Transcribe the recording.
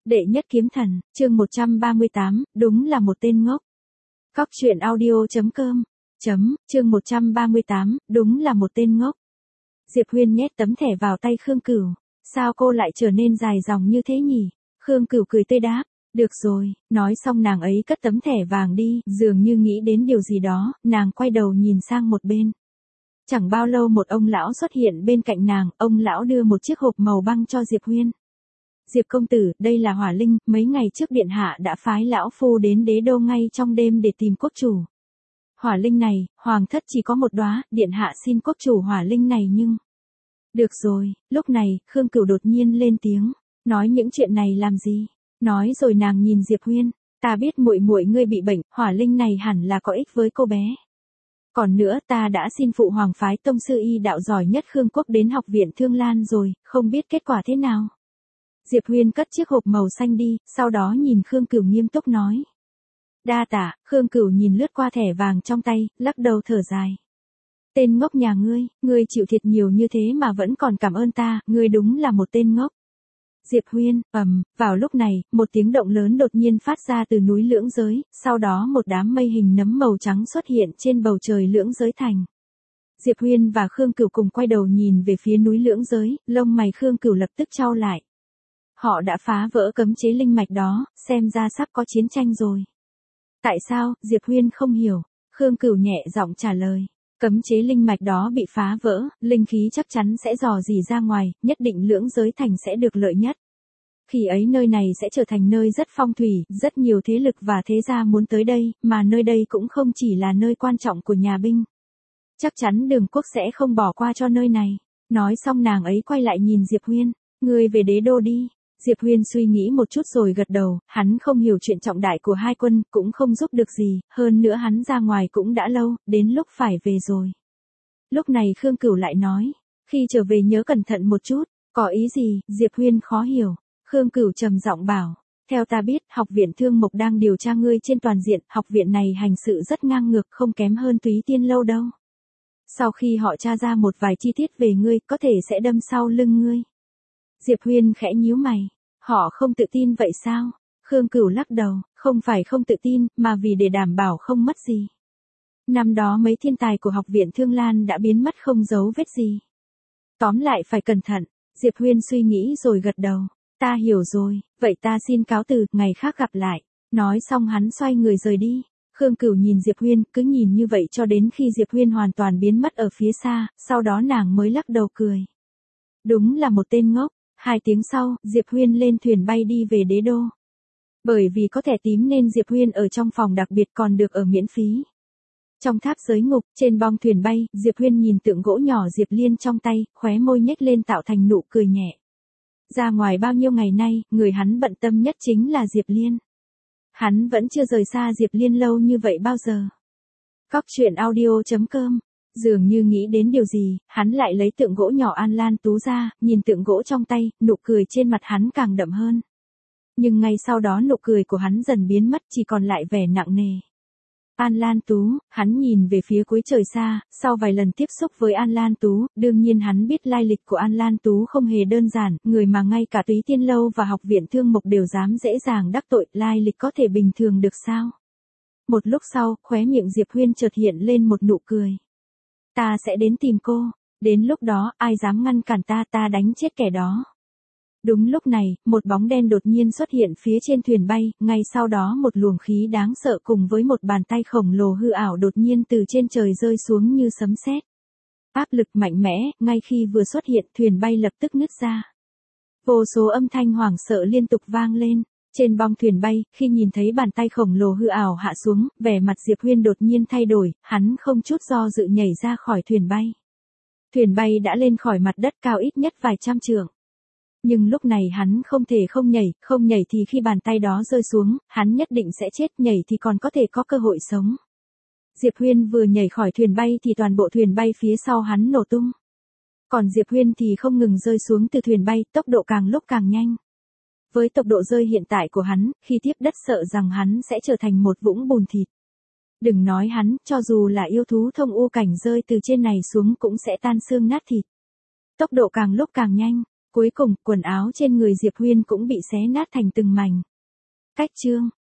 Đệ nhất kiếm thần, chương 138, đúng là một tên ngốc. Cóc truyện audio.com chương 138, đúng là một tên ngốc. Diệp Huyên nhét tấm thẻ vào tay Khương Cửu. Sao cô lại trở nên dài dòng như thế nhỉ? Khương Cửu cười tươi đáp. Được rồi, nói xong nàng ấy cất tấm thẻ vàng đi, dường như nghĩ đến điều gì đó, nàng quay đầu nhìn sang một bên. Chẳng bao lâu một ông lão xuất hiện bên cạnh nàng, ông lão đưa một chiếc hộp màu băng cho Diệp Huyên. Diệp công tử, đây là hỏa linh, mấy ngày trước điện hạ đã phái lão phu đến đế đô ngay trong đêm để tìm quốc chủ. Hỏa linh này, hoàng thất chỉ có một đóa, điện hạ xin quốc chủ hỏa linh này nhưng... Được rồi, lúc này, Khương Cửu đột nhiên lên tiếng, nói những chuyện này làm gì? Nói rồi nàng nhìn Diệp Huyên, ta biết muội muội ngươi bị bệnh, hỏa linh này hẳn là có ích với cô bé. Còn nữa ta đã xin phụ hoàng phái tông sư y đạo giỏi nhất Khương quốc đến học viện Thương Lan rồi, không biết kết quả thế nào. Diệp Huyên cất chiếc hộp màu xanh đi, sau đó nhìn Khương Cửu nghiêm túc nói. Đa tạ, Khương Cửu nhìn lướt qua thẻ vàng trong tay, lắc đầu thở dài. Tên ngốc nhà ngươi chịu thiệt nhiều như thế mà vẫn còn cảm ơn ta, ngươi đúng là một tên ngốc. Diệp Huyên, vào lúc này, một tiếng động lớn đột nhiên phát ra từ núi Lưỡng Giới, sau đó một đám mây hình nấm màu trắng xuất hiện trên bầu trời Lưỡng Giới thành. Diệp Huyên và Khương Cửu cùng quay đầu nhìn về phía núi Lưỡng Giới, lông mày Khương Cửu lập tức chau lại. Họ đã phá vỡ cấm chế linh mạch đó, xem ra sắp có chiến tranh rồi. Tại sao? Diệp Huyên không hiểu. Khương Cửu nhẹ giọng trả lời. Cấm chế linh mạch đó bị phá vỡ, linh khí chắc chắn sẽ rò rỉ ra ngoài, nhất định Lưỡng Giới thành sẽ được lợi nhất. Khi ấy nơi này sẽ trở thành nơi rất phong thủy, rất nhiều thế lực và thế gia muốn tới đây, mà nơi đây cũng không chỉ là nơi quan trọng của nhà binh. Chắc chắn Đường Quốc sẽ không bỏ qua cho nơi này. Nói xong nàng ấy quay lại nhìn Diệp Huyên. Ngươi về đế đô đi. Diệp Huyên suy nghĩ một chút rồi gật đầu, hắn không hiểu chuyện trọng đại của hai quân, cũng không giúp được gì, hơn nữa hắn ra ngoài cũng đã lâu, đến lúc phải về rồi. Lúc này Khương Cửu lại nói, khi trở về nhớ cẩn thận một chút, có ý gì? Diệp Huyên khó hiểu. Khương Cửu trầm giọng bảo, theo ta biết, học viện Thương Mộc đang điều tra ngươi trên toàn diện, học viện này hành sự rất ngang ngược, không kém hơn Túy Tiên lâu đâu. Sau khi họ tra ra một vài chi tiết về ngươi, có thể sẽ đâm sau lưng ngươi. Diệp Huyên khẽ nhíu mày, họ không tự tin vậy sao? Khương Cửu lắc đầu, không phải không tự tin, mà vì để đảm bảo không mất gì. Năm đó mấy thiên tài của học viện Thương Lan đã biến mất không dấu vết gì. Tóm lại phải cẩn thận. Diệp Huyên suy nghĩ rồi gật đầu. Ta hiểu rồi, vậy ta xin cáo từ, ngày khác gặp lại. Nói xong hắn xoay người rời đi. Khương Cửu nhìn Diệp Huyên, cứ nhìn như vậy cho đến khi Diệp Huyên hoàn toàn biến mất ở phía xa, sau đó nàng mới lắc đầu cười. Đúng là một tên ngốc. 2 tiếng sau, Diệp Huyên lên thuyền bay đi về đế đô. Bởi vì có thẻ tím nên Diệp Huyên ở trong phòng đặc biệt còn được ở miễn phí. Trong tháp giới ngục, trên bong thuyền bay, Diệp Huyên nhìn tượng gỗ nhỏ Diệp Liên trong tay, khóe môi nhếch lên tạo thành nụ cười nhẹ. Ra ngoài bao nhiêu ngày nay, người hắn bận tâm nhất chính là Diệp Liên. Hắn vẫn chưa rời xa Diệp Liên lâu như vậy bao giờ. Cóc truyện audio.com. Dường như nghĩ đến điều gì, hắn lại lấy tượng gỗ nhỏ An Lan Tú ra, nhìn tượng gỗ trong tay, nụ cười trên mặt hắn càng đậm hơn. Nhưng ngay sau đó nụ cười của hắn dần biến mất, chỉ còn lại vẻ nặng nề. An Lan Tú, hắn nhìn về phía cuối trời xa, sau vài lần tiếp xúc với An Lan Tú, đương nhiên hắn biết lai lịch của An Lan Tú không hề đơn giản, người mà ngay cả Túy Tiên lâu và học viện Thương Mộc đều dám dễ dàng đắc tội, lai lịch có thể bình thường được sao? Một lúc sau, khóe miệng Diệp Huyên chợt hiện lên một nụ cười. Ta sẽ đến tìm cô, đến lúc đó, ai dám ngăn cản ta, ta đánh chết kẻ đó. Đúng lúc này, một bóng đen đột nhiên xuất hiện phía trên thuyền bay, ngay sau đó một luồng khí đáng sợ cùng với một bàn tay khổng lồ hư ảo đột nhiên từ trên trời rơi xuống như sấm sét. Áp lực mạnh mẽ, ngay khi vừa xuất hiện, thuyền bay lập tức nứt ra. Vô số âm thanh hoảng sợ liên tục vang lên. Trên bong thuyền bay, khi nhìn thấy bàn tay khổng lồ hư ảo hạ xuống, vẻ mặt Diệp Huyên đột nhiên thay đổi, hắn không chút do dự nhảy ra khỏi thuyền bay. Thuyền bay đã lên khỏi mặt đất cao ít nhất vài trăm trượng. Nhưng lúc này hắn không thể không nhảy thì khi bàn tay đó rơi xuống, hắn nhất định sẽ chết, nhảy thì còn có thể có cơ hội sống. Diệp Huyên vừa nhảy khỏi thuyền bay thì toàn bộ thuyền bay phía sau hắn nổ tung. Còn Diệp Huyên thì không ngừng rơi xuống từ thuyền bay, tốc độ càng lúc càng nhanh. Với tốc độ rơi hiện tại của hắn, khi tiếp đất sợ rằng hắn sẽ trở thành một vũng bùn thịt. Đừng nói hắn, cho dù là yêu thú thông u cảnh rơi từ trên này xuống cũng sẽ tan xương nát thịt. Tốc độ càng lúc càng nhanh. Cuối cùng, quần áo trên người Diệp Huyên cũng bị xé nát thành từng mảnh. Cách chương